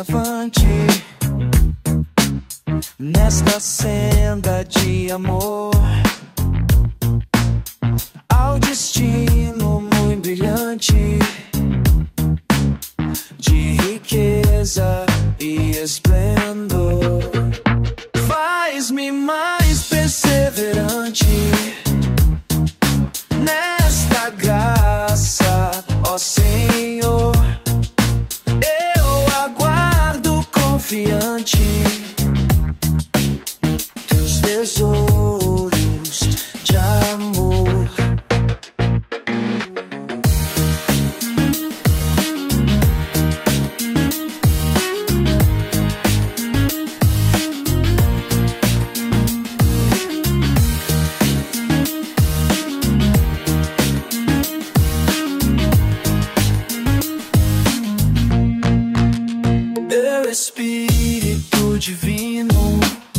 avante nesta senda de amor ao destino muito brilhante de riqueza e esplendor. Faz-me mais perseverante nesta graça, ó Senhor. Eu aguardo confiante teus tesouros de amor. Espírito divino,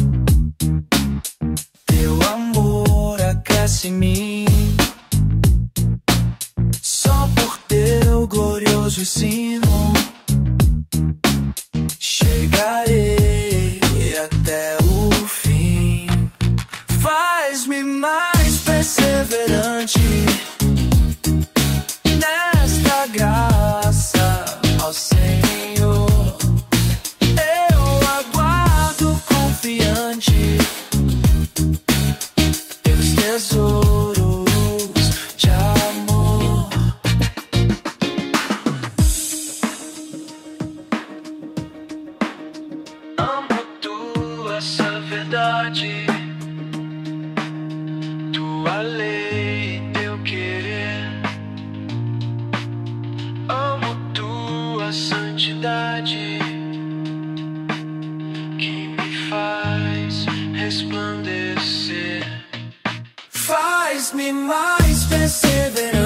teu amor aquece em mim. Só por teu glorioso ensino chegarei até o fim. Faz-me mais perseverante nesta graça, ó Senhor. Teus tesouros de amor. Amo tua essa verdade, tua lei, teu querer. Amo tua santidade que me faz resplandecer. Faz-me mais perseverante